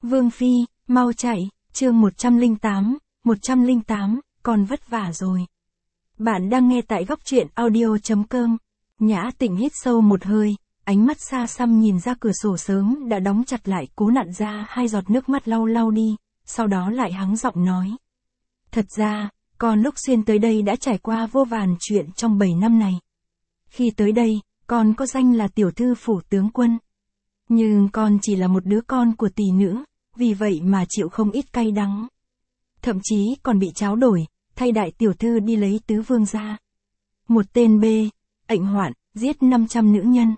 Vương Phi, mau chạy, chương 108, con vất vả rồi. Bạn đang nghe tại góc truyện audio.com. Nhã Tịnh hít sâu một hơi, ánh mắt xa xăm nhìn ra cửa sổ sớm đã đóng chặt lại, cố nặn ra hai giọt nước mắt lau lau đi, sau đó lại hắng giọng nói. Thật ra, con lúc xuyên tới đây đã trải qua vô vàn chuyện trong 7 năm này. Khi tới đây, con có danh là tiểu thư phủ tướng quân. Nhưng con chỉ là một đứa con của tỷ nữ, vì vậy mà chịu không ít cay đắng. Thậm chí còn bị tráo đổi, thay đại tiểu thư đi lấy tứ vương gia. Một tên ệnh Hoạn, giết 500 nữ nhân.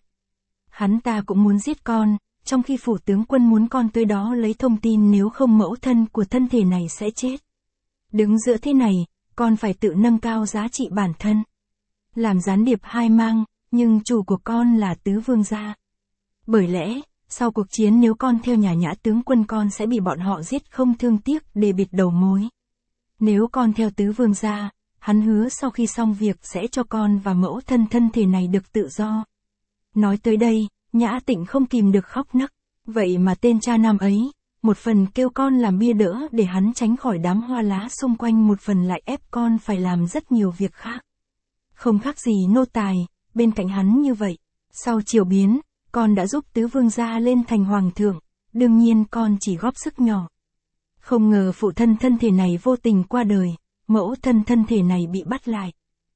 Hắn ta cũng muốn giết con, trong khi phủ tướng quân muốn con tới đó lấy thông tin, nếu không mẫu thân của thân thể này sẽ chết. Đứng giữa thế này, con phải tự nâng cao giá trị bản thân. Làm gián điệp hai mang, nhưng chủ của con là tứ vương gia. Bởi lẽ, sau cuộc chiến nếu con theo nhà Nhã tướng quân, con sẽ bị bọn họ giết không thương tiếc để bịt đầu mối. Nếu con theo tứ vương gia, hắn hứa sau khi xong việc sẽ cho con và mẫu thân thân thể này được tự do. Nói tới đây, Nhã Tịnh không kìm được khóc nấc. Vậy mà tên cha nam ấy, một phần kêu con làm bia đỡ để hắn tránh khỏi đám hoa lá xung quanh, một phần lại ép con phải làm rất nhiều việc khác. Không khác gì nô tài, bên cạnh hắn như vậy. Sau triều biến, con đã giúp tứ vương gia lên thành hoàng thượng, đương nhiên con chỉ góp sức nhỏ. Không ngờ phụ thân thân thể này vô tình qua đời, mẫu thân thân thể này bị bắt lại.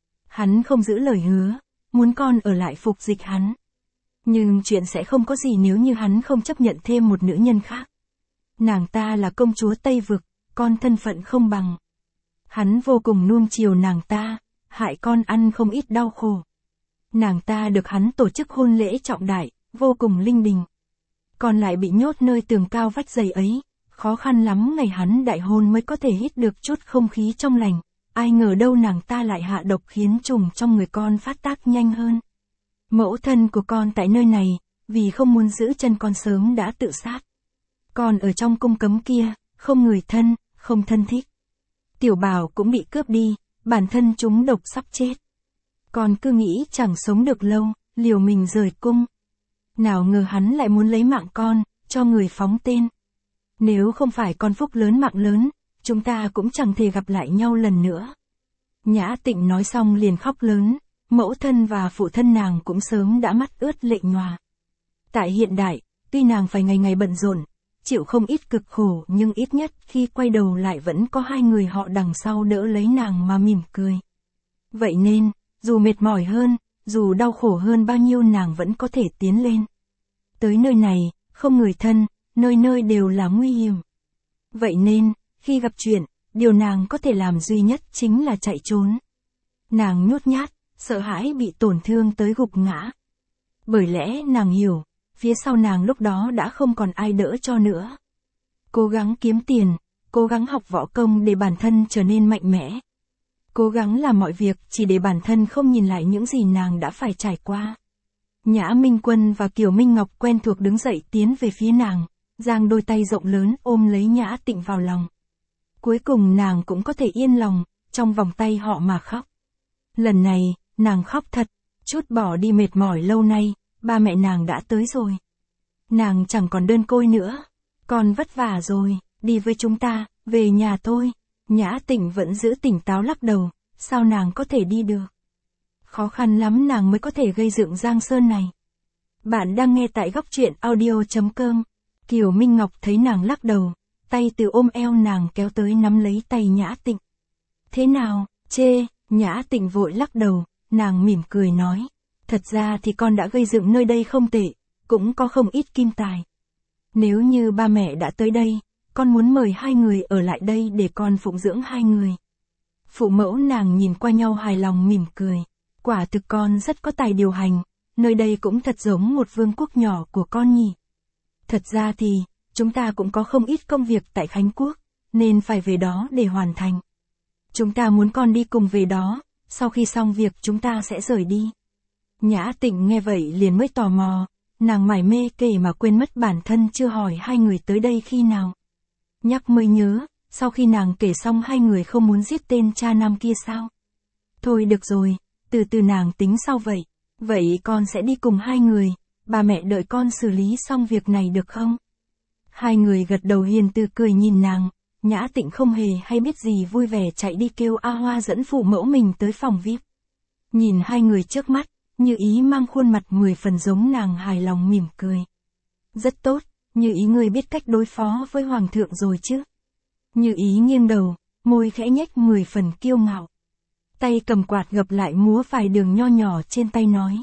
Hắn không giữ lời hứa, muốn con ở lại phục dịch hắn. Nhưng chuyện sẽ không có gì nếu như hắn không chấp nhận thêm một nữ nhân khác. Nàng ta là công chúa Tây Vực, con thân phận không bằng. Hắn vô cùng nuông chiều nàng ta, hại con ăn không ít đau khổ. Nàng ta được hắn tổ chức hôn lễ trọng đại, vô cùng linh đình. Còn lại bị nhốt nơi tường cao vách dày ấy, khó khăn lắm ngày hắn đại hôn mới có thể hít được chút không khí trong lành. Ai ngờ đâu nàng ta lại hạ độc khiến trùng trong người con phát tác nhanh hơn. Mẫu thân của con tại nơi này, vì không muốn giữ chân con sớm đã tự sát. Con ở trong cung cấm kia, không người thân, không thân thích. Tiểu Bảo cũng bị cướp đi, bản thân chúng độc sắp chết. Con cứ nghĩ chẳng sống được lâu, liều mình rời cung. Nào ngờ hắn lại muốn lấy mạng con, cho người phóng tên. Nếu không phải con phúc lớn mạng lớn, chúng ta cũng chẳng thể gặp lại nhau lần nữa. Nhã Tịnh nói xong liền khóc lớn, mẫu thân và phụ thân nàng cũng sớm đã mắt ướt lệ nhòa. Tại hiện đại, tuy nàng phải ngày ngày bận rộn, chịu không ít cực khổ, nhưng ít nhất khi quay đầu lại vẫn có hai người họ đằng sau đỡ lấy nàng mà mỉm cười. Vậy nên, dù mệt mỏi hơn, dù đau khổ hơn bao nhiêu, nàng vẫn có thể tiến lên. Tới nơi này, không người thân, nơi nơi đều là nguy hiểm. Vậy nên, khi gặp chuyện, điều nàng có thể làm duy nhất chính là chạy trốn. Nàng nhút nhát, sợ hãi bị tổn thương tới gục ngã. Bởi lẽ nàng hiểu, phía sau nàng lúc đó đã không còn ai đỡ cho nữa. Cố gắng kiếm tiền, cố gắng học võ công để bản thân trở nên mạnh mẽ. Cố gắng làm mọi việc chỉ để bản thân không nhìn lại những gì nàng đã phải trải qua. Nhã Minh Quân và Kiều Minh Ngọc quen thuộc đứng dậy tiến về phía nàng, giang đôi tay rộng lớn ôm lấy Nhã Tịnh vào lòng. Cuối cùng nàng cũng có thể yên lòng, trong vòng tay họ mà khóc. Lần này, nàng khóc thật, chút bỏ đi mệt mỏi lâu nay, ba mẹ nàng đã tới rồi. Nàng chẳng còn đơn côi nữa. Con vất vả rồi, đi với chúng ta, về nhà thôi. Nhã Tịnh vẫn giữ tỉnh táo lắc đầu, sao nàng có thể đi được? Khó khăn lắm nàng mới có thể gây dựng Giang Sơn này. Bạn đang nghe tại góc truyện audio.com. Kiều Minh Ngọc thấy nàng lắc đầu, tay từ ôm eo nàng kéo tới nắm lấy tay Nhã Tịnh. Thế nào, chê? Nhã Tịnh vội lắc đầu, nàng mỉm cười nói. Thật ra thì con đã gây dựng nơi đây không tệ, cũng có không ít kim tài. Nếu như ba mẹ đã tới đây, con muốn mời hai người ở lại đây để con phụng dưỡng hai người. Phụ mẫu nàng nhìn qua nhau hài lòng mỉm cười. Quả thực con rất có tài điều hành, nơi đây cũng thật giống một vương quốc nhỏ của con nhỉ. Thật ra thì, chúng ta cũng có không ít công việc tại Khánh Quốc, nên phải về đó để hoàn thành. Chúng ta muốn con đi cùng về đó, sau khi xong việc chúng ta sẽ rời đi. Nhã Tịnh nghe vậy liền mới tò mò, nàng mải mê kể mà quên mất bản thân chưa hỏi hai người tới đây khi nào. Nhắc mới nhớ, sau khi nàng kể xong hai người không muốn giết tên cha nam kia sao? Thôi được rồi, từ từ nàng tính sau vậy. Vậy con sẽ đi cùng hai người, ba mẹ đợi con xử lý xong việc này được không? Hai người gật đầu hiền từ cười nhìn nàng, Nhã Tịnh không hề hay biết gì vui vẻ chạy đi kêu A Hoa dẫn phụ mẫu mình tới phòng VIP. Nhìn hai người trước mắt, Như Ý mang khuôn mặt 10 phần giống nàng hài lòng mỉm cười. Rất tốt, Như Ý ngươi biết cách đối phó với hoàng thượng rồi chứ? Như Ý nghiêng đầu, môi khẽ nhếch 10 phần kiêu ngạo. Tay cầm quạt gập lại múa vài đường nho nhỏ trên tay nói.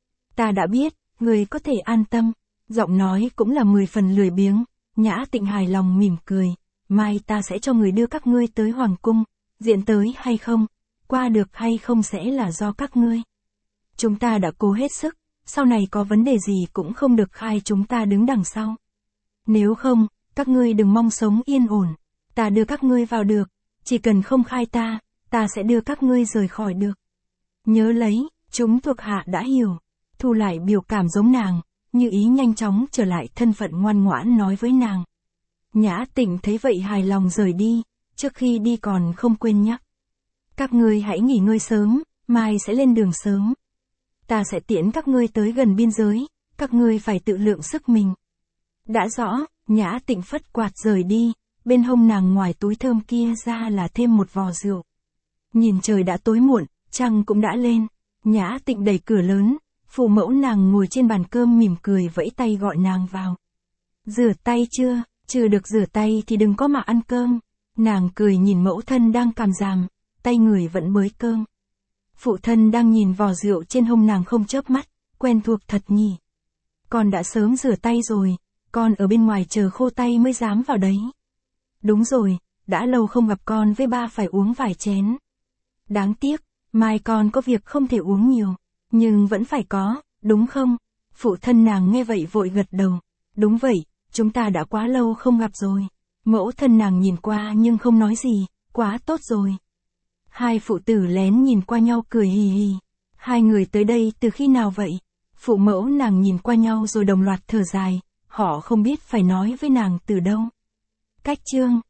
Ta đã biết, người có thể an tâm. Giọng nói cũng là 10 phần lười biếng. Nhã Tịnh hài lòng mỉm cười. Mai ta sẽ cho người đưa các ngươi tới hoàng cung. Diện tới hay không, qua được hay không sẽ là do các ngươi. Chúng ta đã cố hết sức, sau này có vấn đề gì cũng không được khai chúng ta đứng đằng sau. Nếu không, các ngươi đừng mong sống yên ổn. Ta đưa các ngươi vào được, chỉ cần không khai ta sẽ đưa các ngươi rời khỏi được. Nhớ lấy, chúng thuộc hạ đã hiểu. Thu lại biểu cảm giống nàng, Như Ý nhanh chóng trở lại thân phận ngoan ngoãn nói với nàng. Nhã Tịnh thấy vậy hài lòng rời đi, trước khi đi còn không quên nhắc. Các ngươi hãy nghỉ ngơi sớm, mai sẽ lên đường sớm. Ta sẽ tiễn các ngươi tới gần biên giới, các ngươi phải tự lượng sức mình. Đã rõ, Nhã Tịnh phất quạt rời đi, bên hông nàng ngoài túi thơm kia ra là thêm một vò rượu. Nhìn trời đã tối muộn, trăng cũng đã lên, Nhã Tịnh đẩy cửa lớn, phụ mẫu nàng ngồi trên bàn cơm mỉm cười vẫy tay gọi nàng vào. Rửa tay chưa? Chưa được rửa tay thì đừng có mà ăn cơm. Nàng cười nhìn mẫu thân đang càm ràm, tay người vẫn bới cơm. Phụ thân đang nhìn vò rượu trên hông nàng không chớp mắt, quen thuộc thật nhỉ. Con đã sớm rửa tay rồi, con ở bên ngoài chờ khô tay mới dám vào đấy. Đúng rồi, đã lâu không gặp con với ba phải uống vài chén. Đáng tiếc, mai con có việc không thể uống nhiều, nhưng vẫn phải có, đúng không? Phụ thân nàng nghe vậy vội gật đầu. Đúng vậy, chúng ta đã quá lâu không gặp rồi. Mẫu thân nàng nhìn qua nhưng không nói gì, quá tốt rồi. Hai phụ tử lén nhìn qua nhau cười hì hì. Hai người tới đây từ khi nào vậy? Phụ mẫu nàng nhìn qua nhau rồi đồng loạt thở dài, họ không biết phải nói với nàng từ đâu. Cách chương